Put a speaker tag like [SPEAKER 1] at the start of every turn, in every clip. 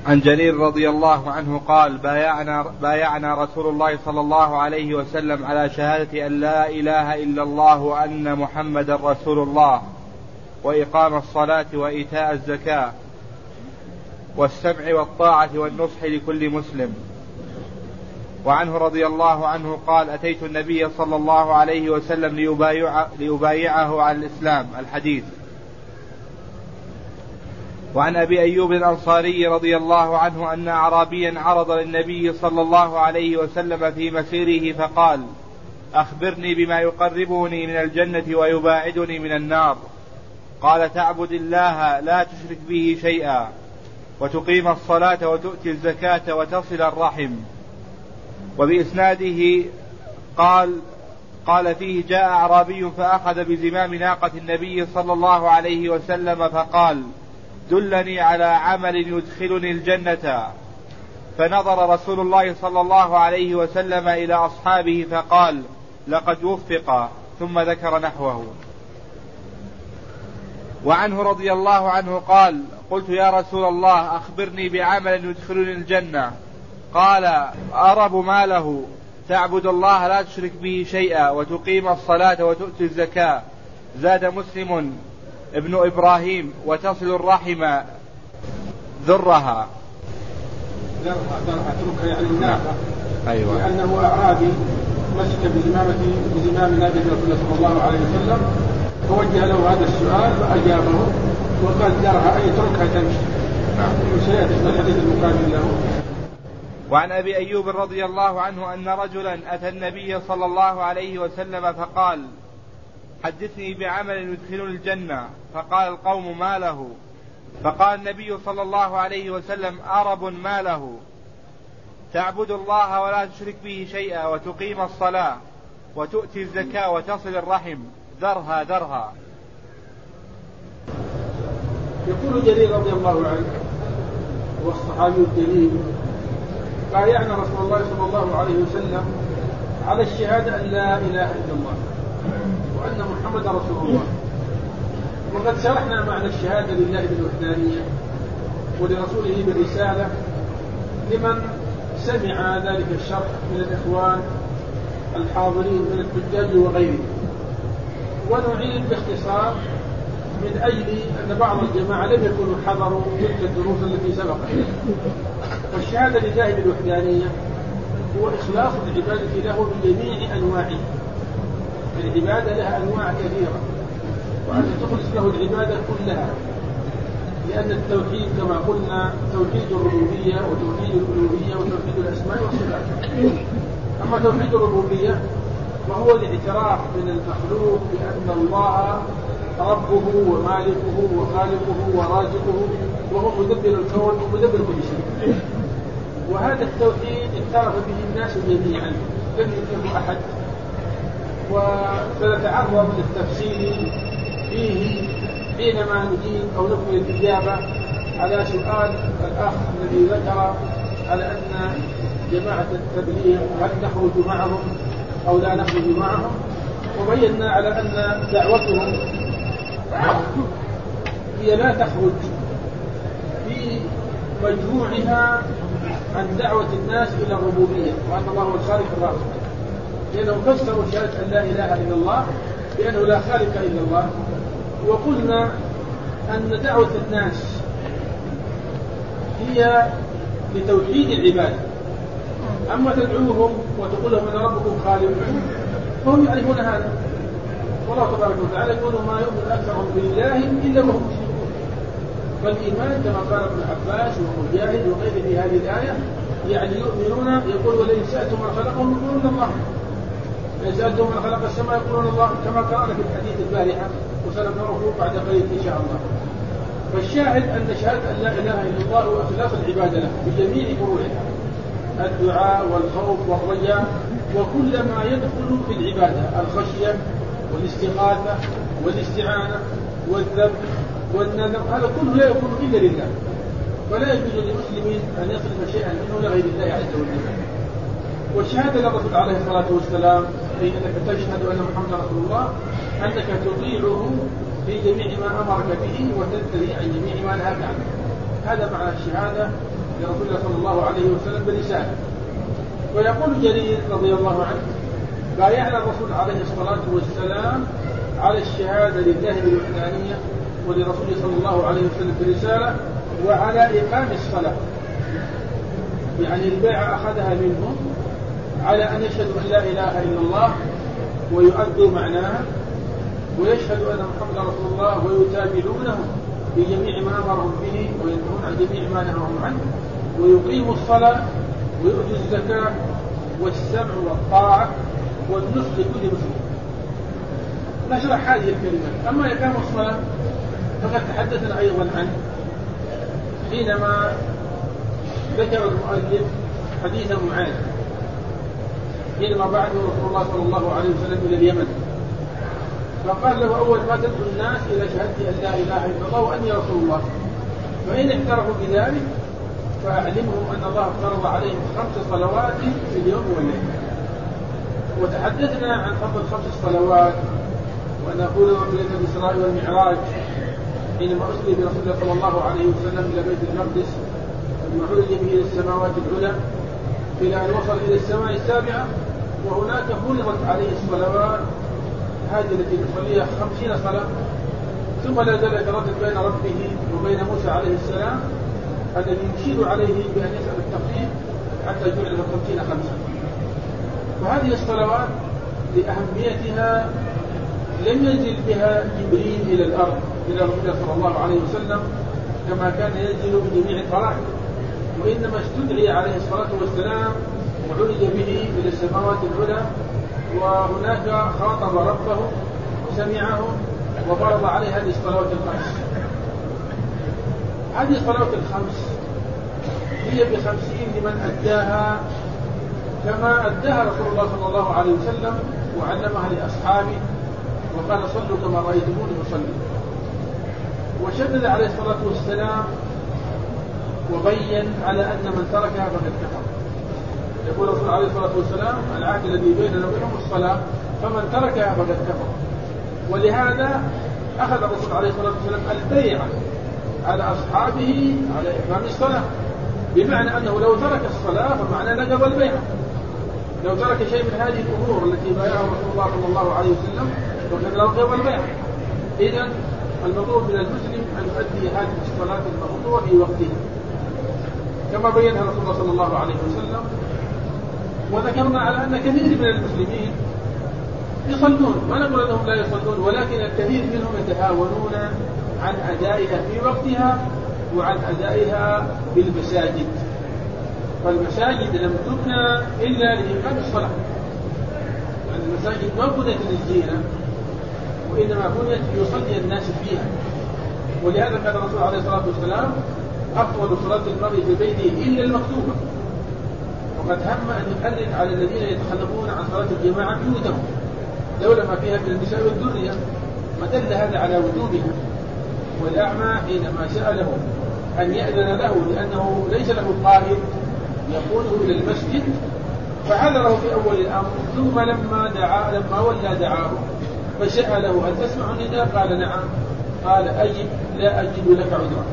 [SPEAKER 1] عن جرير رضي الله عنه قال: بايعنا رسول الله صلى الله عليه وسلم على شهادة أن لا إله إلا الله وأن محمدا رسول الله وإقام الصلاة وإيتاء الزكاة والسمع والطاعة والنصح لكل مسلم. وعنه رضي الله عنه قال: أتيت النبي صلى الله عليه وسلم ليبايعه على الإسلام. الحديث. وعن أبي أيوب الأنصاري رضي الله عنه أن أعرابيا عرض للنبي صلى الله عليه وسلم في مسيره فقال: أخبرني بما يقربني من الجنة ويباعدني من النار. قال: تعبد الله لا تشرك به شيئا وتقيم الصلاة وتؤتي الزكاة وتصل الرحم. وبإسناده قال فيه: جاء أعرابي فأخذ بزمام ناقة النبي صلى الله عليه وسلم فقال: دلني على عمل يدخلني الجنة. فنظر رسول الله صلى الله عليه وسلم إلى أصحابه فقال: لقد وفق، ثم ذكر نحوه. وعنه رضي الله عنه قال: قلت يا رسول الله أخبرني بعمل يدخلني الجنة. قال: أرب ماله، تعبد الله لا تشرك به شيئا وتقيم الصلاة وتؤتي الزكاة. زاد مسلم ابن إبراهيم: وتصل الرحم ذرها.
[SPEAKER 2] تركها يعني الناقة.
[SPEAKER 1] أيوة.
[SPEAKER 2] لأنه أعرابي مسك بزمام ناقة رسول الله صلى الله عليه وسلم فوجه له هذا السؤال فأجابه وقال: ذرها أي تركها تمشي. وسيأتي في الحديث المقابل له.
[SPEAKER 1] وعن أبي أيوب رضي الله عنه أن رجلا أتى النبي صلى الله عليه وسلم فقال: حدثني بعمل يدخلني الجنة. فقال القوم: ما له؟ فقال النبي صلى الله عليه وسلم: أرب ما له، تعبد الله ولا تشرك به شيئا وتقيم الصلاة وتؤتي الزكاة وتصل الرحم، ذرها.
[SPEAKER 2] يقول جرير رضي الله عنه والصحابي الجليل: بايعنا رسول الله صلى الله عليه وسلم على الشهادة أن لا إله إلا الله وأن محمد رسول الله. وقد شرحنا معنى الشهادة لله بالوحدانية ولرسوله بالرسالة لمن سمع ذلك الشرح من الإخوان الحاضرين من الحجاج وغيرهم. ونعيد باختصار من أجل أن بعض الجماعة لم يكونوا حضروا تلك الدروس التي سبقت. والشهادة لله بالوحدانية هو إخلاص العبادة له بجميع أنواعه. العبادة لها أنواع كثيرة، وأن تخلص له العبادة كلها، لأن التوحيد كما قلنا توحيد الربوبية وتوحيد الألوهية وتوحيد الأسماء والصفات. أما توحيد الربوبية وهو الاعتراف من المخلوق بأن الله ربه ومالكه وخالقه ورازقه وهو مدبر الكون ومدبر كل شيء. وهذا التوحيد اعترف به الناس جميعا لم ينكره أحد. وسنتعرض للتفصيل فيه حينما نجيب أو نكمل الإجابة على سؤال الأخ الذي ذكر على أن جماعة التبليغ هل نخرج معهم أو لا نخرج معهم. وبينا على أن دعوتهم هي لا تخرج في مجموعها عن دعوة الناس إلى الربوبية وأن الله هو الخالق الرازق، لأنهم فسروا شهادة أن لا إله إلا الله بأنه لا خالق إلا الله. وقلنا أن دعوة الناس هي لتوحيد العبادة. أما تدعوهم وتقول لهم أن ربكم خالق فهم يعرفون هذا، والله تبارك وتعالى يقول: ما يؤمن أكثرهم بالله إلا وهم مشركون. فالإيمان كما قال ابن عباس ومجاهد وغيره في هذه الآية يعني يؤمنون، يقول: ولئن سألتم من خلقهم يقولون الله، إن سألتم من خلق السماء يقولون الله، كما قرأنا في الحديث البارحة وسنقرأه بعد قليل إن شاء الله. فالشاهد أن شهادة أن لا إله إلا الله هو إخلاص العبادة له بجميع فروعها، الدعاء والخوف والرجاء وكل ما يدخل في العبادة، الخشية والاستغاثة والاستعانة والذبح والنذر، هذا كله لا يكون إلا لله. فلا يجوز للمسلمين أن يصرف شيئا منه لغير الله عز وجل. والشهادة للرسول عليه الصلاة والسلام هي أنك تشهد أن محمد رسول الله، أنك تطيعه في جميع ما أمرك به وتنتهي عن جميع ما نهاك عنه. هذا معنى الشهادة لرسول الله صلى الله عليه وسلم برسالة. ويقول جرير رضي الله عنه: بايعنا الرسول عليه الصلاة والسلام على الشهادة لله بالوحدانية ولرسوله صلى الله عليه وسلم برسالة وعلى إقام الصلاة. يعني البيعة أخذها منهم على أن يشهدوا أن لا إله إلا الله ويؤدوا معناها، ويشهدوا أن محمدا رسول الله ويتابعونه في جميع ما أمرهم به وينهون عن جميع ما نهاهم عنه، ويقيموا الصلاة ويؤتوا الزكاة والسمع والطاعة والنصح لكل مسلم. نشرح هذه الكلمات. أما إقام الصلاة فقد تحدثنا أيضا عنه حينما ذكر المؤلف حديث معاذ حينما بعثه رسول الله صلى الله عليه وسلم إلى اليمن، فقال له: أول ما تدعو الناس إلى شهادة أن لا إله إلا الله وأني رسول الله، فإن اعترفوا بذلك فأعلمهم أن الله افترض عليهم 5 صلوات في اليوم والليلة. وتحدثنا عن فضل 5 صلوات، وأن أقول في ليلة الإسراء والمعراج حينما أسري برسول الله صلى الله عليه وسلم إلى بيت المقدس ثم عرج به إلى السماوات العلى إلى أن وصل إلى السماء السابعة، وهناك فرضت عليه الصلوات هذه التي يصليها 50 صلاة، ثم لا زال يتردد بين ربه وبين موسى عليه السلام الذي يشير عليه بأن يسأل التخفيف حتى جعل 50 خمسة. وهذه الصلوات لأهميتها لم ينزل بها جبريل إلى الأرض إلى رسول الله صلى الله عليه وسلم كما كان ينزل بجميع الفرائض، وإنما استدعي عليه الصلاة والسلام وعرج به إلى السماوات العلى، وهناك خاطب ربه وسمعه وفرض عليه هذه الصلوات ال5. هذه الصلوات ال5 هي ب50 لمن أداها كما أداها رسول الله صلى الله عليه وسلم وعلمها لأصحابه وقال: صلوا كما رأيتموني أصلي. وشدد عليه الصلاة والسلام وبين على أن من تركها فقد كفر. يقول الرسول عليه الصلاة والسلام: العهد الذي بيننا وبينهم الصلاة، فمن تركها فقد كفر. ولهذا أخذ الرسول عليه الصلاة والسلام البيعة على أصحابه على إقام الصلاة، بمعنى أنه لو ترك الصلاة فمعنى نقض البيعة. لو ترك شيء من هذه الأمور التي بايعه رسول الله صلى الله عليه وسلم فقد نقض البيعة. إذن المطلوب من المسلم أن يؤدي هذه الصلاة المفروضة في وقتها كما بينها رسول الله صلى الله عليه وسلم. وذكرنا على أن كثير من المسلمين يصلون، ما نقول أنهم لا يصلون، ولكن الكثير منهم يتهاونون عن أدائها في وقتها وعن أدائها بالمساجد. فالمساجد لم تبنى إلا لإقام الصلاة، يعني المساجد ما بنيت للزينة وإنما بنيت ليصلي الناس فيها. ولهذا كان الرسول عليه الصلاة والسلام: أفضل صلاة المرء في بيته إلا المكتوبة. وقد هم أن يقلل على الذين يتخلفون عن صلاة الجماعة بيوتهم لولا ما فيها من النساء والذرية، فدل هذا على وجوبها. والأعمى حينما سأله أن يأذن له لأنه ليس له قائد يقوده إلى المسجد فعذره في أول الأمر، ثم لما ولى دعاه فسأله: هل تسمع النداء؟ قال: نعم. قال: أجب، لا أجد لك عذرا.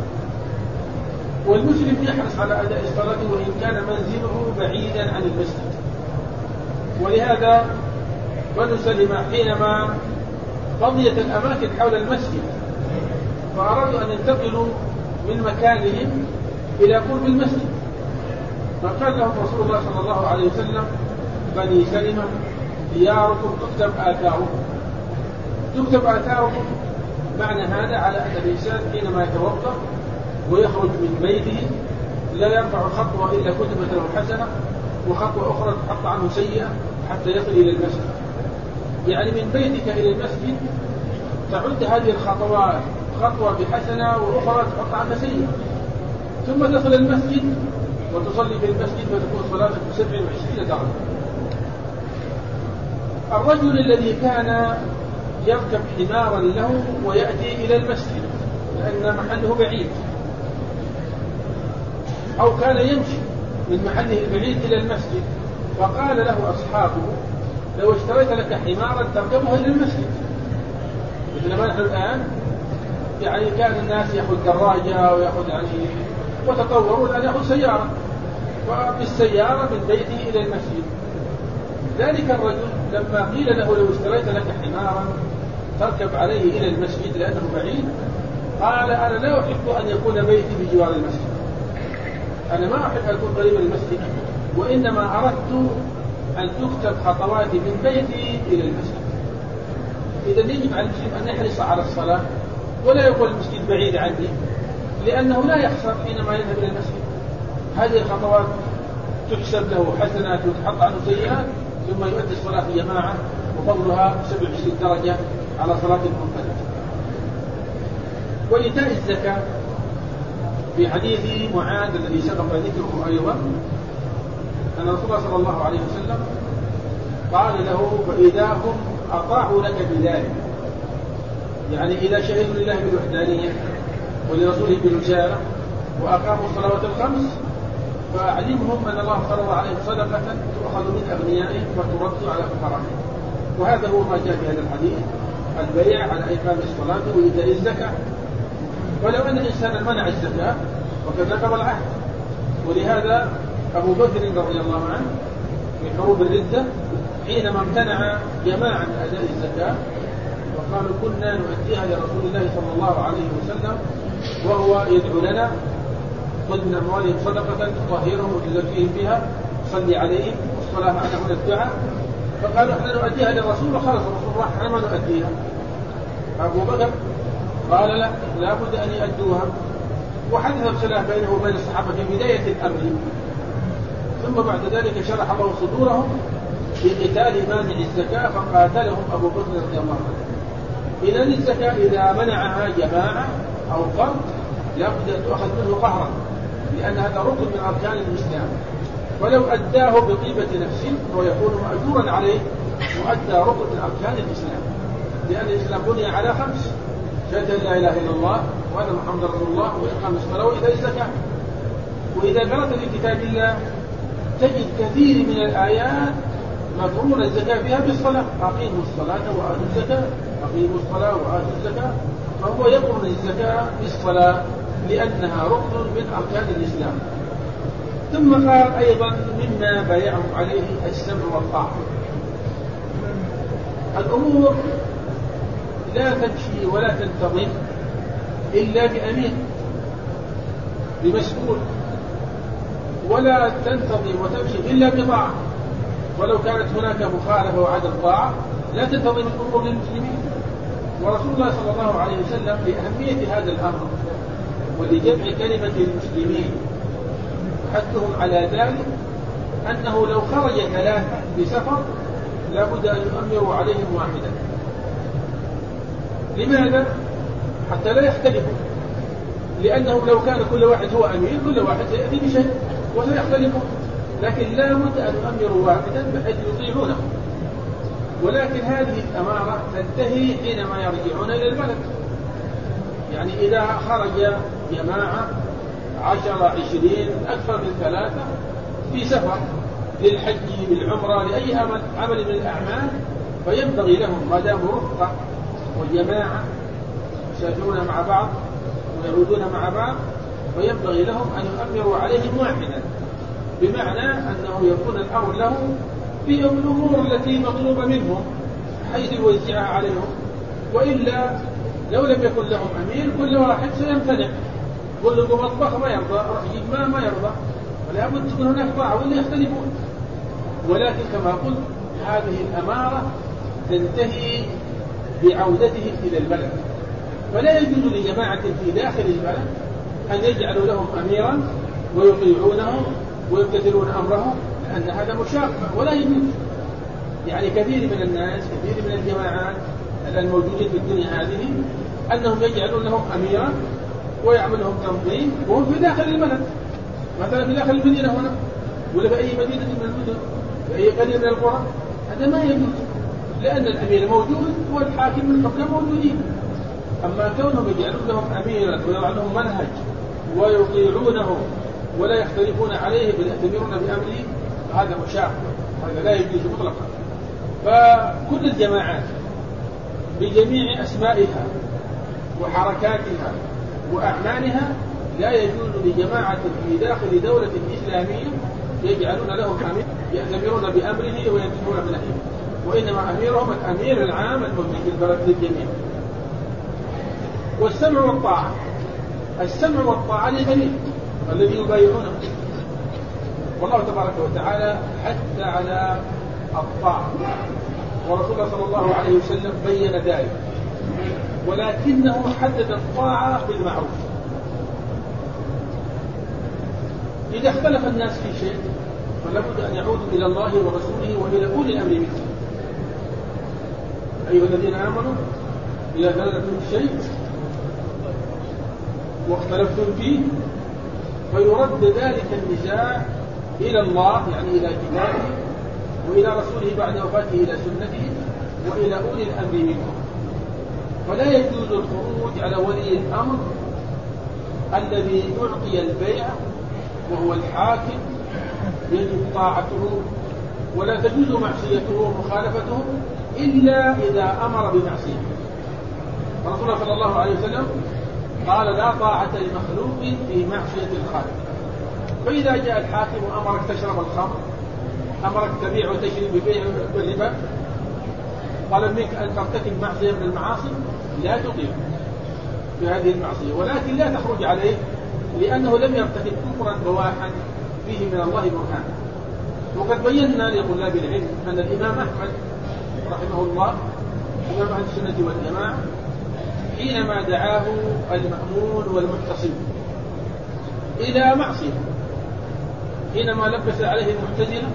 [SPEAKER 2] والمسلم يحرص على أداء الصلاة وإن كان منزله بعيدا عن المسجد. ولهذا بنو سلمة حينما فضيت الأماكن حول المسجد فأرادوا أن ينتقلوا من مكانهم إلى قرب المسجد، فقال لهم رسول الله صلى الله عليه وسلم: بني سلمة دياركم تكتب آثاركم. تكتب آثاركم معنى هذا على أن الإنسان حينما يتوضأ ويخرج من بيته لا يرفع خطوة إلا كتبت له حسنة، وخطوة أخرى تحط عنه سيئة حتى يصل إلى المسجد. يعني من بيتك إلى المسجد تعد هذه الخطوات خطوة بحسنة وأخرى تحط عنها سيئة، ثم تصل المسجد وتصلي في المسجد فتكون صلاتك 27 درجة. الرجل الذي كان يركب حمارا له ويأتي إلى المسجد لأن محله بعيد، أو كان يمشي من محله البعيد إلى المسجد، فقال له أصحابه: لو اشتريت لك حمارا تركبه إلى المسجد. مثل ما نحن الآن يعني كان الناس يأخذ دراجة ويأخذ يعني وتطوروا أن يأخذ سيارة، وبالسيارة من بيته إلى المسجد. ذلك الرجل لما قيل له لو اشتريت لك حمارا تركب عليه إلى المسجد لأنه بعيد، قال أنا لا أحب أن يكون بيتي بجوار المسجد، أنا ما أحب أن أكون قريب المسجد، وإنما أردت أن تكتب خطواتي من بيتي إلى المسجد. إذا يجب على المسلم أن يحرص على الصلاة ولا يقول المسجد بعيد عني، لأنه لا يخسر حينما يذهب إلى المسجد. هذه الخطوات تحسب له حسنات وتحط عنه سيئات، ثم يؤدي الصلاة في جماعة وفضلها 27 درجة على صلاة المنفرد. وإيتاء الزكاة في حديث معاذ الذي سبق ذكره أيضا أن رسول الله صلى الله عليه وسلم قال له فإذا هم أطاعوا لك بذلك، يعني إذا شهدوا لله بالوحدانية ولرسوله بالرسالة وأقاموا الصلوات الخمس فأعلمهم أن الله فرض عليهم صدقة تؤخذ من أغنيائهم وترد على فقرائهم. وهذا هو ما جاء في هذا الحديث، البيع على إقام الصلاة وإيتاء الزكاة. ولو أن إنسانا منع الزكاة وقد نقض العهد. ولهذا أبو بكر رضي الله عنه في حروب الردة حينما امتنع جماعة من أداء الزكاة وقالوا كنا نؤديها لرسول الله صلى الله عليه وسلم وهو يدعو لنا خذ من أموالهم صدقة تطهرهم وتزكيهم بها صلي عليهم والصلاة معنا من الدعاء، فقالوا احنا نؤديها للرسول وخلص الرسول راح احنا ما نؤديها. أبو بكر قال لا بد أن يؤدوها، وحدث الخلاف بينه وبين الصحابة في بداية الأمر، ثم بعد ذلك شرح الله صدورهم بقتال مانع الزكاة فقاتلهم أبو بكر رضي الله عنه. إذا الزكاة إذا منعها جماعة أو فرد لا بد أن تؤخذ منه قهرا، لأن هذا ركن من أركان الإسلام، ولو أداه بطيبة نفس هو يكون مأجورا عليه وأدى ركن من أركان الإسلام، لأن الإسلام بني على 5: شهادة لا إله إلا الله وأن محمد رسول الله وإقام الصلاة وإيتاء الزكاة. وإذا قرأت في كتاب الله تجد كثير من الآيات مقرون الزكاة فيها بالصلاة، أقيموا الصلاة وآتوا الزكاة، أقيموا الصلاة وآتوا الزكاة، فهو يقرن الزكاة بالصلاة لأنها ركن من أركان الإسلام. ثم قال أيضا مما بايعهم عليه السمع والطاعة. الأمور لا تمشي ولا تنتظم إلا بأمين بمسؤول، ولا تنتظم وتمشي إلا بطاعة، ولو كانت هناك مخالفة وعدم طاعة لا تنتظم الأمور للمسلمين. ورسول الله صلى الله عليه وسلم لأهمية هذا الأمر ولجمع كلمة المسلمين حثهم على ذلك أنه لو خرج 3 بسفر لا بد أن يؤمروا عليهم واحدا. لماذا؟ حتى لا يختلفوا، لأنه لو كان كل واحد هو أمير كل واحد سيأتي بشيء وسيختلفون، لكن لا بد أن يؤمروا واحدا بحيث يطيعونه. ولكن هذه الأمارة تنتهي حينما يرجعون إلى البلد، يعني إذا خرج جماعة 10 20 أكثر من 3 في سفر للحج بالعمرة لأي عمل من الأعمال، فينبغي لهم ما داموا رفقة وجماعة يسافرون مع بعض ويعودون مع بعض، فينبغي لهم أن يؤمروا عليهم واحدا، بمعنى أنه يكون الأمر له في الأمور التي مطلوبة منهم حيث يوزعها عليهم. وإلا لو لم يكن لهم أمير كل واحد سيمتنع، كل مطبخ ما يرضى، رحيم ما يرضى، ولا بد تكون هناك طاعة ولا يختلفون. ولكن كما قلت هذه الأمارة تنتهي بعودتهم إلى البلد، فلا يجوز لجماعة في داخل البلد أن يجعلوا لهم أميرا ويطيعونه ويمتثلون أمره، لأن هذا مشاقة ولا يجوز. يعني كثير من الناس كثير من الجماعات الموجودين في الدنيا هذه أنهم يجعلون لهم أميرا ويعمل لهم تنظيم وهم في داخل البلد، مثلا في داخل المدينة هنا ولا في أي مدينة من المدن في أي قرية من القرى، هذا ما يجوز، لأن الأمير موجود والحاكم من الحكام موجودين. أما كونهم يجعلون لهم أميرا ويضع لهم منهج ويطيعونه ولا يختلفون عليه بل يأتمرون بأمره، هذا مشاق، هذا لا يجوز مطلقا. فكل الجماعات بجميع أسمائها وحركاتها وأعمالها لا يجوز لجماعة في داخل دولة إسلامية يجعلون لهم أمير يأتمرون بأمره وينتهون بنهيه، وإنما أميرهم الأمير العام المملك البلد للجميع. والسمع والطاعة، السمع والطاعة للأمير الذي يبايعونه، والله تبارك وتعالى حث على الطاعة، ورسول الله صلى الله عليه وسلم بين ذلك، ولكنه حدد الطاعة بالمعروف. إذا اختلف الناس في شيء فلا بد أن يعودوا إلى الله ورسوله وإلى أولي الأمر منهم. أيها الذين آمنوا إذا زلتم شيء واختلفتم فيه فيرد ذلك النزاع إلى الله، يعني إلى كتابه، وإلى رسوله بعد وفاته إلى سنته، وإلى أولي الأمر منهم. فلا يجوز الخروج على ولي الأمر الذي أعطي البيع وهو الحاكم، يجب طاعته ولا تجوز معصيته ومخالفته إلا إذا أمر بمعصية. رسول الله صلى الله عليه وسلم قال لا طاعة لمخلوق في معصية الخالق. فإذا جاء الحاكم وأمرك تشرب الخمر، أمرك تبيع وتشري ببيع والربا، طلب منك أن ترتكب معصية من المعاصي، لا تطيع بهذه المعصية، ولكن لا تخرج عليه لأنه لم يرتكب كفرا بواحا فيه من الله برهان. وقد بينا لطلاب العلم أن الإمام أحمد رحمه الله إمام أهل السنة والجماعة حينما دعاه المأمون والمعتصم إلى معصية، حينما لبس عليه المعتزلة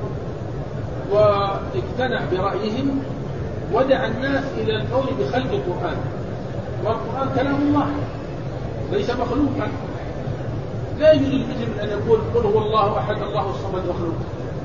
[SPEAKER 2] واقتنع برأيهم ودعا الناس إلى القول بخلق القرآن، والقرآن كلام الله ليس مخلوقا. لا يجوز للمسلم أن يقول قل هو الله أحد الله الصمد مخلوق،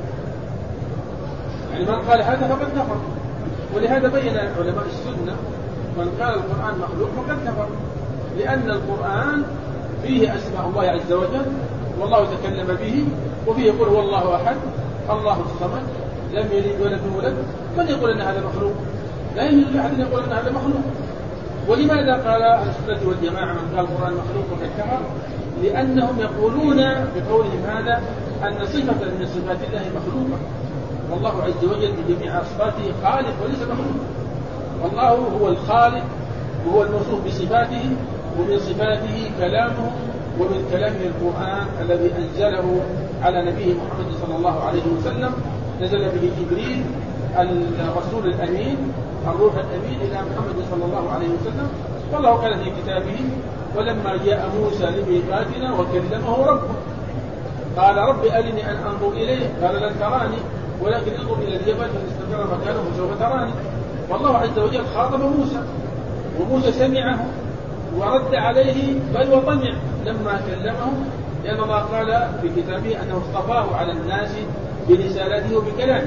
[SPEAKER 2] يعني من قال هذا فقد كفر. ولهذا بين علماء السنة من قال القرآن مخلوق فقد كفر، لأن القرآن فيه أسماء الله عز وجل والله تكلم به، وفيه يقول هو الله أحد الله الصمد لم يلد ولم يولد. من يقول أن هذا مخلوق؟ لا يجوز لأحد أن يقول أن هذا مخلوق. ولماذا قال أهل السنة والجماعة من قال القرآن مخلوق فقد كفر؟ لأنهم يقولون بقولهم هذا أن صفة من صفات الله مخلوقة، والله عز وجل بجميع صفاته خالق وليس مخلوق. والله هو الخالق وهو الموصوف بصفاته، ومن صفاته كلامه، ومن كلامه القرآن الذي أنزله على نبيه محمد صلى الله عليه وسلم، نزل به جبريل الرسول الأمين الروح الأمين إلى محمد صلى الله عليه وسلم. والله قال في كتابه ولما جاء موسى لميقاتنا وكلمه ربه قال رب أرني أن أنظر إليه قال لن تراني ولكن انظر إلى الجبل فإن استقر مكانه فسوف تراني. والله عز وجل خاطب موسى وموسى سمعه ورد عليه بل وطمع لما كلمه، لأن الله قال في كتابه أنه اصطفاه على الناس برسالته وبكلامه.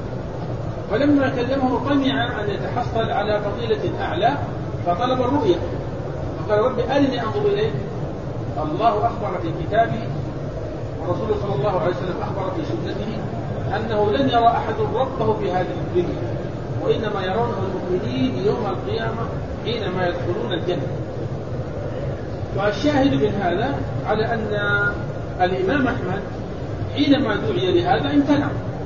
[SPEAKER 2] فلما كلمه طمع أن يتحصل على فضيلة أعلى فطلب الرؤية فقال رب أرني أنظر إليه. الله أخبر في كتابه ورسوله صلى الله عليه وسلم أخبر في سنته أنه لن يرى أحد ربه في هذه الدنيا، وإنما يرونه المؤمنين يوم القيامة حينما يدخلون الجنة. والشاهد من هذا على أن الإمام أحمد حينما دعي لهذا امتنع،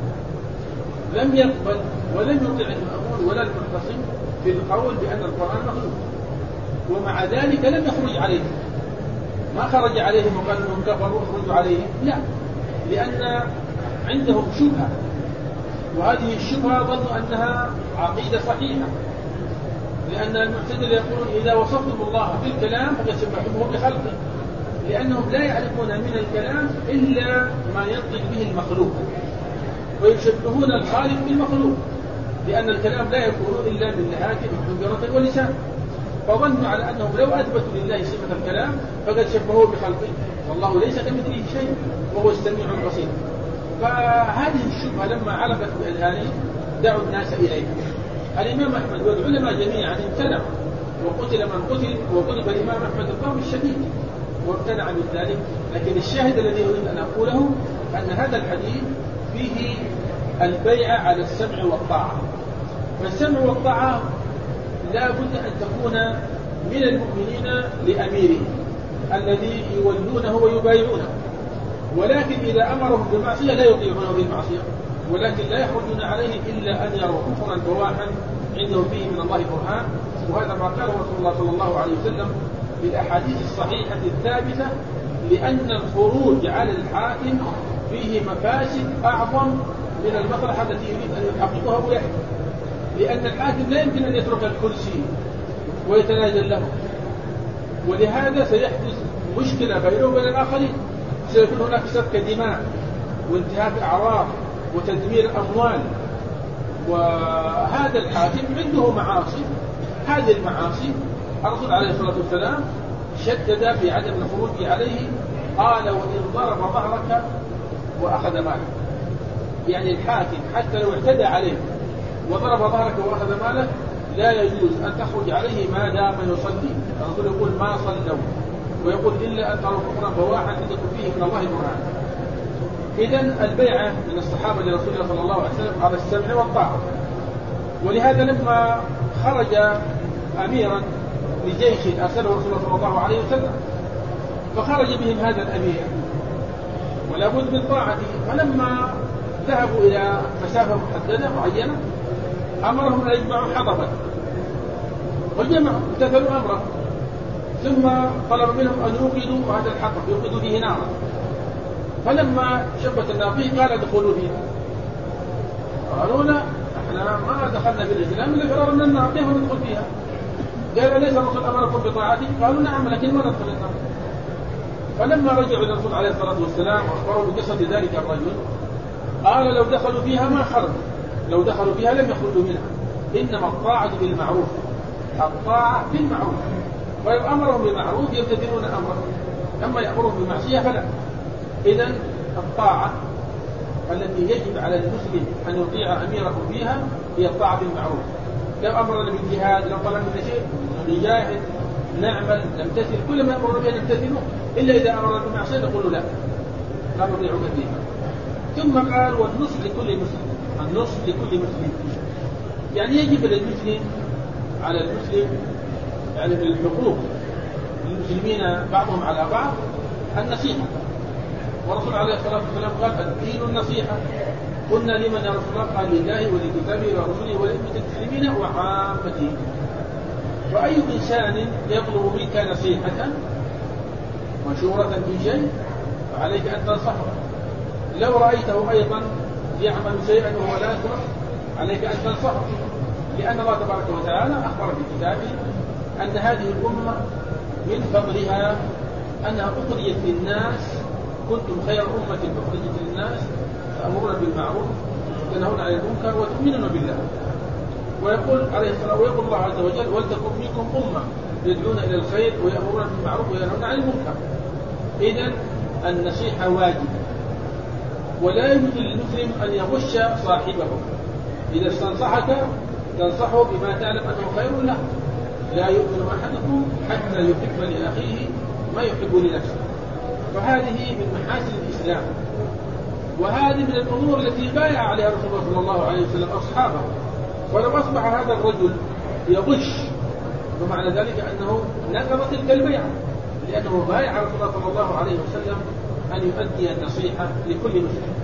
[SPEAKER 2] لم يقبل ولم يطع المأمون ولا المعتصم في القول بأن القرآن مخلوق، ومع ذلك لم يخرج عليهم، ما خرج عليهم وقال انهم كفروا اخرجوا عليهم، لا، لأن عندهم شبهة، وهذه الشبهة ظنوا أنها عقيدة صحيحة، لأن المعتزلة يقولون إذا وصفتم الله بالكلام فقد شبهتموه بخلقه، لأنهم لا يعرفون من الكلام إلا ما ينطق به المخلوق، ويشبهون الخالق بالمخلوق، لأن الكلام لا يكون إلا من لهات وحنجرة ولسان، فظنوا على أنهم لو أثبتوا لله صفة الكلام فقد شبهوه بخلقه، والله ليس كمثله شيء وهو السميع البصير. فهذه الشبهة لما علقت بأذهانهم دعوا الناس إليه. الإمام أحمد والعلماء جميعا امتنعوا، وقتل من قتل، وضرب الإمام أحمد الضرب الشديد وامتنع من ذلك. لكن الشاهد الذي أريد أن أقوله أن هذا الحديث فيه البيع على السمع والطاعة، فالسمع والطاعة لا بد أن تكون من المؤمنين لأميره، الذي يولونه ويبايعونه، ولكن إذا أمرهم بالمعصية لا يطيعونه بالمعصية، ولكن لا يخرجون عليه إلا أن يروا كفرا بواحا عندهم فيه من الله برهان. وهذا ما قاله رسول الله صلى الله عليه وسلم في الأحاديث الصحيحة الثابتة، لأن الخروج على الحاكم فيه مفاسد أعظم من المصلحة التي يريد أن يحققها ويحكم، لأن الحاكم لا يمكن أن يترك الكرسي ويتنازل له، ولهذا سيحدث مشكلة بينه وبين الآخرين، سيكون هناك سفك دماء وانتهاك أعراض وتدمير أموال. وهذا الحاكم عنده معاصي، هذه المعاصي الرسول عليه الصلاة والسلام شدد في عدم الخروج عليه، قال وإن ضرب ظهرك وأخذ مالك. يعني الحاكم حتى لو اعتدى عليه وضرب ظهرك وأخذ مالك لا يجوز أن تخرج عليه ما دام يصلي. الرسول يقول ما صلوا، ويقول إلا أن تروا كفرا بواحا عندكم فيه من الله برهان. إذن البيعة من الصحابة لرسول الله صلى الله عليه وسلم على السمع والطاعة. ولهذا لما خرج أميرا لجيش أرسله رسول الله صلى الله عليه وسلم فخرج بهم هذا الأمير ولا بد من طاعته، فلما ذهبوا إلى مسافة محددة معينة أمرهم أن يجمعوا حطبا، وجمعوا امتثلوا أمره، ثم طلب منهم أن يوقدوا هذا الحطب، يوقدوا فيه نارا. فلما شبت النار فيه قال ادخلوا فيها. قالوا لا، احنا ما دخلنا بالإسلام إلا فرارا من النار، كيف ندخل فيها؟ قال ليس الرسول أمركم بطاعته؟ قالوا نعم، لكن ما ندخل النار. فلما رجعوا إلى الرسول عليه الصلاة والسلام وأخبروا بقصة ذلك الرجل قال لو دخلوا فيها ما خرجوا، لو دخلوا فيها لم يخرجوا منها، إنما الطاعة بالمعروف، الطاعة بالمعروف، وإذا أمرهم بالمعروف يمتثلون أمره، أما يأمرهم بالمعصية فلا. إذن الطاعة التي يجب على المسلم أن يطيع أميره فيها هي الطاعة بالمعروف. لو أمرنا بالجهاد، لو طلب منا شيء نجاهد نعمل نمتثل، كل ما أمرنا به نمتثله، إلا إذا أمرنا بالمعصية نقول لا نطيعك فيها. ثم قال والنصح لكل مسلم، النصح لكل مسلم، يعني يجب للمسلم على المسلم يعني بالحقوق المسلمين بعضهم على بعض النصيحة. والرسول عليه الصلاة والسلام قال الدين النصيحة. قلنا لمن يا رسول الله؟ قال لله ولكتابه ورسوله ولأئمة المسلمين وعامتهم. وأي إنسان يطلب منك نصيحة مشورة في شيء فعليك أن تنصحه. لو رأيته أيضا يعمل شيئا وهو لا يصلح عليك أن تنصحه، لأن الله تبارك وتعالى أخبر في كتابه أن هذه الأمة من فضلها أنها أخرجت للناس، كنتم خير أمة أخرجت للناس تأمرون بالمعروف وتنهون عن المنكر وتؤمنون بالله. ويقول عليه الصلاة ويقول الله عز وجل ولتكن منكم أمة يدعون إلى الخير ويأمرون بالمعروف وينهون عن المنكر. إذن النصيحة واجب، ولا يجوز للمسلم أن يغش صاحبه. إذا استنصحك تنصحه بما تعلم أنه خير له. لا يؤمن أحدكم حتى يحب لأخيه ما يحب لنفسه. فهذه من محاسن الإسلام، وهذه من الأمور التي بايع عليها رسول الله صلى الله عليه وسلم أصحابه. ولو أصبح هذا الرجل يغش فمعنى ذلك أنه نقض تلك البيعة، لأنه بايع رسول الله صلى الله عليه وسلم أن يؤدي النصيحة لكل مسلم.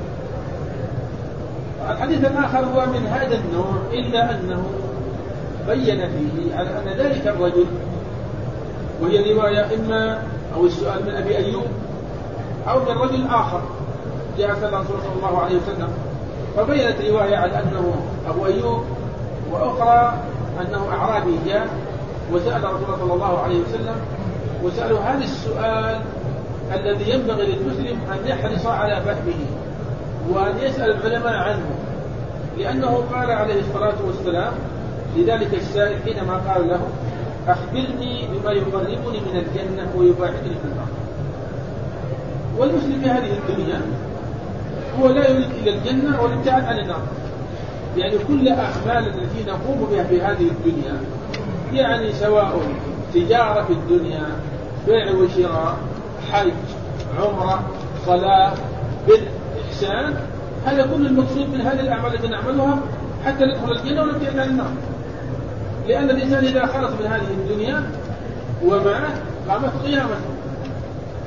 [SPEAKER 2] الحديث الآخر هو من هذا النوع، إلا أنه بين فيه على أن ذلك الرجل، وهي رواية إما أو السؤال من أبي أيوب أو من رجل آخر جاء سأل رسول صلى الله عليه وسلم، فبينت رواية على أنه أبو أيوب، وأخرى أنه أعرابي جاء وسأل رسول الله صلى الله عليه وسلم، وسأله هذا السؤال الذي ينبغي للمسلم أن يحرص على فهمه وأن يسأل العلماء عنه، لأنه قال عليه الصلاة والسلام لذلك السائل حينما قال له أخبرني بما يقربني من الجنة ويباعدني من النار. والمسلم في هذه الدنيا هو لا يريد إلى الجنة والابتعاد عن النار، يعني كل أعمال التي نقوم بها في هذه الدنيا، يعني سواء تجارة في الدنيا، بيع وشراء، حج، عمرة، صلاة، بر، إحسان، هذا كل المقصود من هذه الأعمال التي نعملها حتى ندخل الجنة ونبتعد عن النار. لأن الإنسان إذا خلص من هذه الدنيا ومعه قامت قيامته،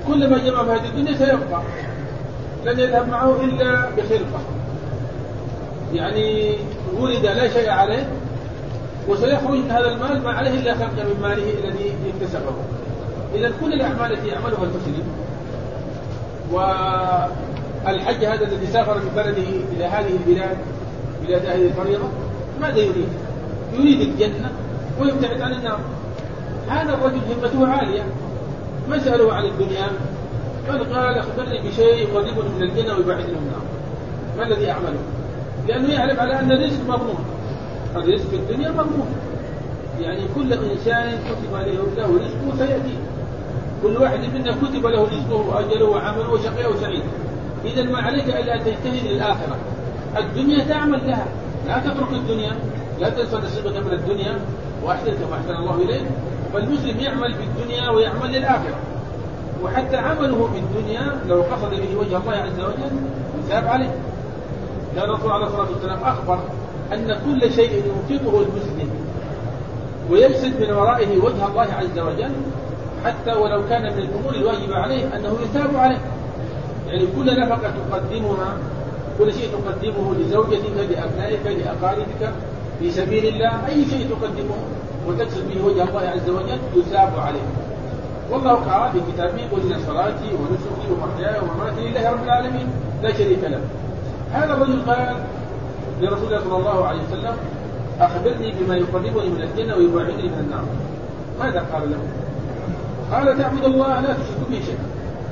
[SPEAKER 2] كل ما جمع في هذه الدنيا سيبقى، لن يذهب معه إلا بخلقة، يعني ولد لا شيء عليه، وسيخرج من هذا المال ما عليه إلا خلق من ماله الذي اكتسبه. إذا كل الأعمال التي يعملها المسلم، والحج هذا الذي سافر من بلده إلى هذه البلاد، بلاد هذه الفريضة، ماذا يريد؟ يريد الجنة ويبتعد عن النار. هذا الرجل همته عالية، ما سأله عن الدنيا، بل قال أخبرني بشيء يقربني من الجنة ويبعدني من النار. ما الذي أعمله؟ لأنه يعلم على أن الرزق مضمون، الرزق في الدنيا مضمون، يعني كل إنسان كتب له رزقه سيأتي، كل واحد منا كتب له رزقه وأجله وعمله وشقي وسعيد. إذا ما عليك إلا أن تجتهد للآخرة. الدنيا تعمل لها، لا تترك الدنيا، لا تنسى نصيبك من الدنيا وأحسن كما أحسن الله إليك. فالمسلم يعمل في الدنيا ويعمل للآخرة، وحتى عمله في الدنيا لو قصد به وجه الله عز وجل يثاب عليه. كان الرسول عليه الصلاة والسلام أخبر أن كل شيء ينفقه المسلم ويقصد من ورائه وجه الله عز وجل، حتى ولو كان من الأمور الواجبة عليه، أنه يثاب عليه. يعني كل نفقة تقدمها، كل شيء تقدمه لزوجتك، لأبنائك، لأقاربك في سبيل الله، أي شيء تقدمه وتقصد به وجه الله عز وجل يثاب عليه. والله قال في كتابه: قل صلاتي ونسكي ومحياي ومماتي لله رب العالمين لا شريك له. هذا الرجل قال لرسول الله صلى الله عليه وسلم: أخبرني بما يقربني من الجنة ويبعدني من النار. ماذا قال له؟ قال: تعبد الله لا تشرك به شيئا،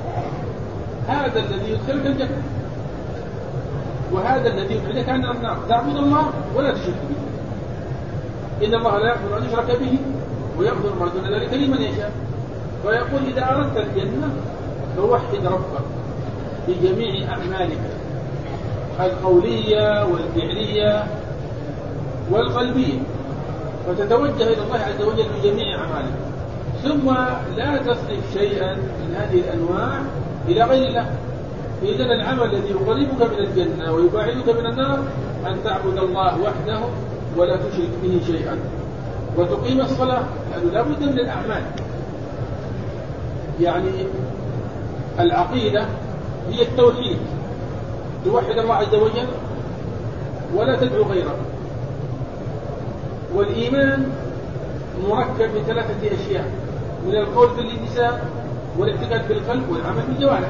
[SPEAKER 2] هذا الذي يدخلك الجنة، وهذا الذي يبعدك عن النار. تعبد الله ولا تشرك به، إن الله لا يغفر أن يشرك به ويغفر ما دون ذلك لمن يشاء. فيقول: إذا أردت الجنة فوحد ربك بجميع أعمالك القولية والفعلية والقلبية، فتتوجه إلى الله عز وجل بجميع أعمالك، ثم لا تصرف شيئا من هذه الأنواع إلى غير الله. إذن العمل الذي يقربك من الجنة ويبعدك من النار أن تعبد الله وحده ولا تشرك به شيئا، وتقيم الصلاة، لأنه لا بد من الأعمال. يعني العقيدة هي التوحيد، توحد الله عز وجل ولا تدعو غيره. والإيمان مركب من 3 أشياء: من القول باللسان، والاعتقاد بالقلب، والعمل بالجوارح.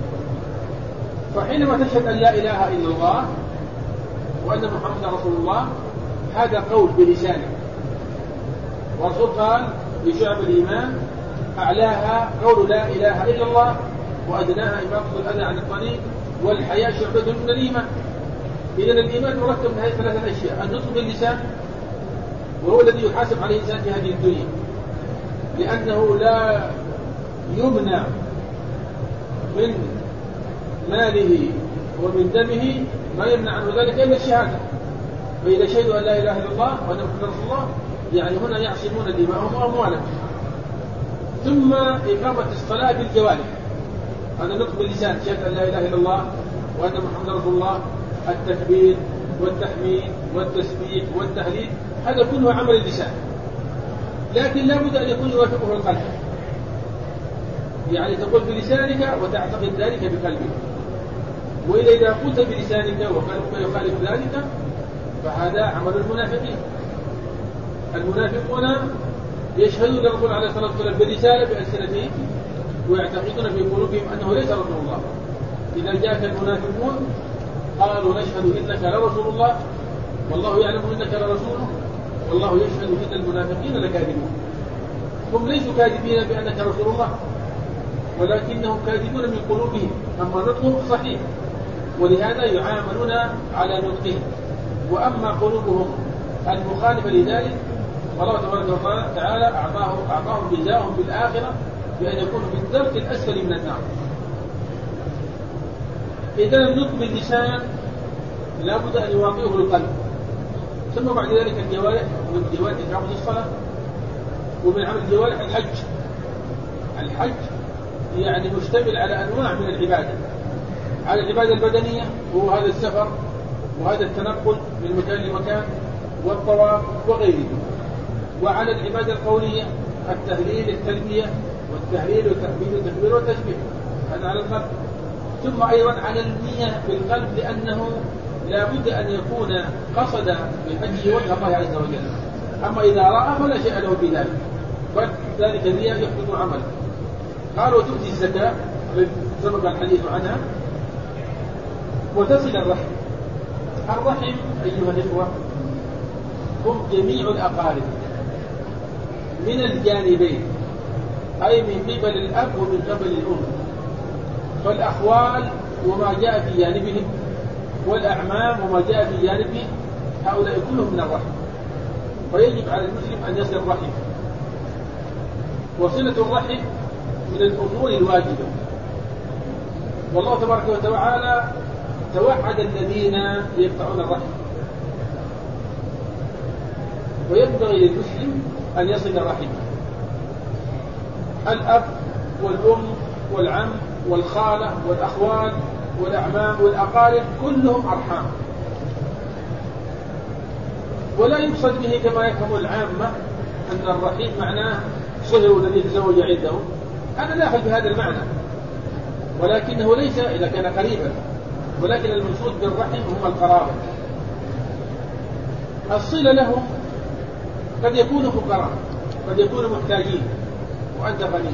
[SPEAKER 2] فحينما تشهد أن لا إله إلا الله وأن محمدا رسول الله، هذا قول بلسانك. والرسول قال بشعب الإيمان: أعلاها قول لا إله إلا الله، وأدناها إماطة الأذى عن الطريق، والحياء شعبة من الإيمان. إذن الإيمان مركب من هذه 3 أشياء: النطق باللسان، وهو الذي يحاسب عليه الإنسان في هذه الدنيا، لأنه لا يمنع من ماله ومن دمه ما يمنع عنه ذلك إلا الشهادة. فإذا شهدوا أن لا إله إلا الله وأن محمدا رسول الله، يعني هنا يعصمون دماءهم وأموالهم. ثم إقامة الصلاة بالجوارح، هذا نطق باللسان، شهادة أن لا إله إلا الله وأن محمدا رسول الله، التكبير والتحميد والتسبيح والتهليل، هذا كله عمل اللسان، لكن لا بد أن يكون يوافقه القلب. يعني تقول بلسانك وتعتقد ذلك بقلبك. وإذا قلت بلسانك وقلبك يخالف ذلك فهذا عمل المنافقين. المنافقون يشهدون للرسول عليه الصلاة والسلام بالرسالة بألسنتهم، ويعتقدون في قلوبهم أنه ليس رسول الله. إذا جاءك المنافقون قالوا: نشهد إنك لرسول الله والله يعلم إنك لرسوله والله يشهد إن المنافقين لكاذبون. هم ليسوا كاذبين بأنك رسول الله، ولكنهم كاذبون من قلوبهم، أما نطقهم صحيح، ولهذا يعاملون على نطقهم. وأما قلوبهم المخالفة لذلك فالله تبارك وتعالى أعطاهم جزاءهم في الآخرة بأن يكونوا في الدرك الأسفل من النار. إذا النطق باللسان لا بد أن يواطئه القلب، ثم بعد ذلك الجوارح، ومن الجوارح إقامة الصلاة، ومن عمل الجوارح الحج. الحج يعني مشتمل على أنواع من العبادة، على العبادة البدنية وهو هذا السفر وهذا التنقل من مكان لمكان والطواف وغيره، وعلى العبادة القولية التهليل، التلبية، والتهليل والتحميد والتكبير والتسبيح، هذا على القلب. ثم أيضا على النية بالقلب، لأنه لا بد أن يكون قصد بحجه وجه الله عز وجل. أما إذا رأى فلا شيء له بذلك، فذلك النية يحبط عمله. قالوا تؤتي الزكاة سبق الحديث عنها، وتصل الرحم. الرحم أيها الإخوة هم جميع الأقارب من الجانبين، أي من قبل الأب ومن قبل الأم، فالأخوال وما جاء في جانبهم، والأعمام وما جاء في جانبهم، هؤلاء كلهم من الرحم. فيجب على المسلم أن يصل الرحم، وصلة الرحم من الأمور الواجبة. والله تبارك وتعالى توعد الذين يقطعون الرحم، وينبغي للمسلم أن يصل رحمه. الأب والأم والعم والخالة والأخوال والأعمام والأقارب كلهم أرحام، ولا يقصد به كما يفهم العامة أن الرحيم معناه صهر الذي تزوج عنده، أنا داخل بهذا المعنى، ولكنه ليس إذا كان قريبا، ولكن المقصود بالرحم هم القرابة. الصلة لهم قد يكونوا فقراء، قد يكونوا محتاجين، وأنت غني،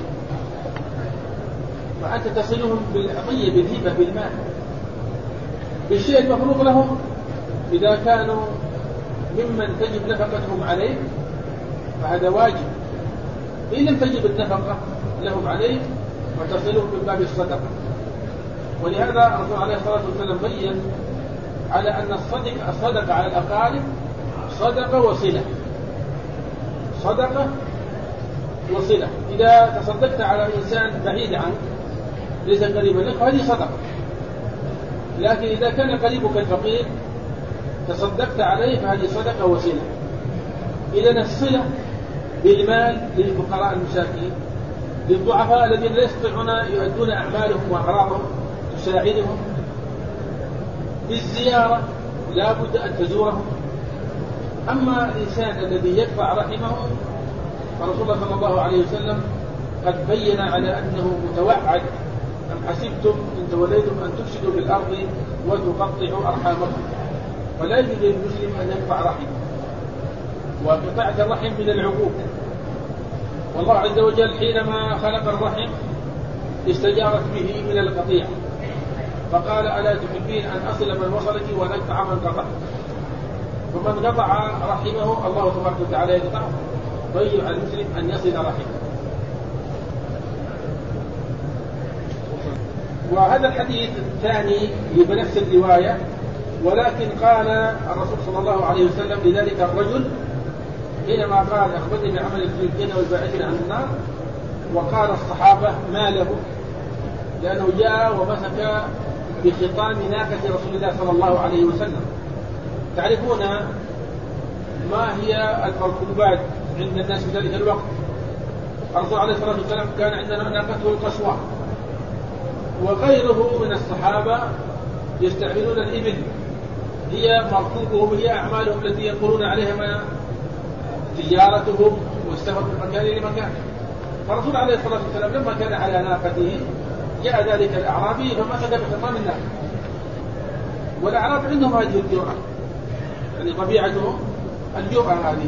[SPEAKER 2] فأنت تصلهم بالعطية بالهبة بالمال بالشيء المفروض لهم. إذا كانوا ممن تجب نفقتهم عليه فهذا واجب، إن لم تجب النفقة لهم عليه فتصلهم من باب الصدقة. ولهذا الرسول عليه الصلاة والسلام بين على أن الصدقة على الأقارب صدقة وصلة، صدقة وصلة. إذا تصدقت على إنسان بعيد عنك ليس قريبا لك فهذه صدقة، لكن إذا كان قريبك الفقير تصدقت عليه فهذه صدقة وصلة. إذن الصلة بالمال للفقراء المساكين، للضعفاء الذين لا يستطيعون يؤدون أعمالهم وأعراضهم تساعدهم. بالزيارة لا بد أن تزورهم. أما الإنسان الذي يقطع رحمه فرسول الله صلى الله عليه وسلم قد بين على أنه متوعد: أم حسبتم إن توليتم أن تفسدوا في الأرض وتقطعوا أرحامكم. فلا يجوز للمسلم أن يقطع رحمه، وقطاع الرحم من العقوق. والله عز وجل حينما خلق الرحم استجارت به من القطيع، فقال: ألا تحبين أن أصل من وصلك ونقطع من قطعك؟ فمن قطع رحمه الله تبارك وتعالى يقطعه، فيجب على المسلم أن يصل رحمه. وهذا الحديث الثاني بنفس الرواية، ولكن قال الرسول صلى الله عليه وسلم لذلك الرجل حينما قال: أخبرني بعمل في الجنة والباعثين عن النار، وقال الصحابة: ما له؟ لأنه جاء ومسك بخطام ناقة رسول الله صلى الله عليه وسلم. تعرفون ما هي المركوبات عند الناس في ذلك الوقت؟ الرسول عليه الصلاة والسلام كان عندنا ناقته القصوى، وغيره من الصحابة يستعملون الإبل، هي مركوبهم، هي أعمالهم التي ينقلون عليها تجارتهم والسفر من مكان إلى مكان. فالرسول عليه الصلاة والسلام لما كان على ناقته جاء ذلك الأعرابي فمسك بخطام الناقة، والأعراب عندهم هذه الجرأة، يعني طبيعتهم الجرأة هذه.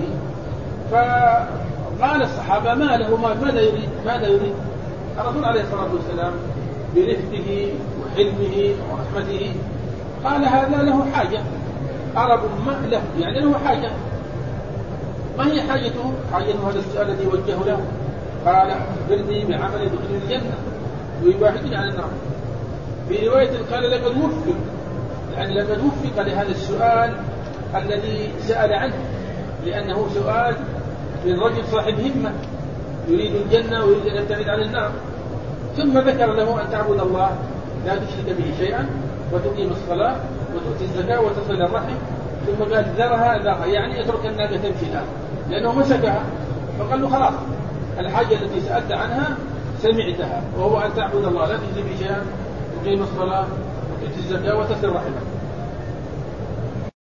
[SPEAKER 2] فقال الصحابة: ما له؟ ماذا يريد؟ الرسول عليه الصلاة والسلام برفقه وحلمه ورحمته قال: هذا له حاجة، عرب ما له، يعني له حاجة. ما هي حاجته؟ حاجته هذا السؤال الذي وجهه له. قال: أخبرني بعمل يدخل الجنة ويباعدني عن النار. في رواية قال: لقد وفق، يعني لقد وفق لهذا السؤال الذي سأل عنه، لأنه سؤال من رجل صاحب همة يريد الجنة ويريد أن يبتعد عن النار. ثم ذكر له أن تعبد الله لا تشرك به شيئا، وتقيم الصلاة، وتؤتي الزكاة، وتصل الرحم. ثم قال: ذرها، يعني اترك الناقة تمشي الآن، لأنه مسكها. فقال له: خلاص، الحاجة التي سألت عنها سمعتها، وهو أن تعبد الله لا تشرك به شيئا، وتقيم الصلاة، وتؤتي الزكاة، وتصل رحمك.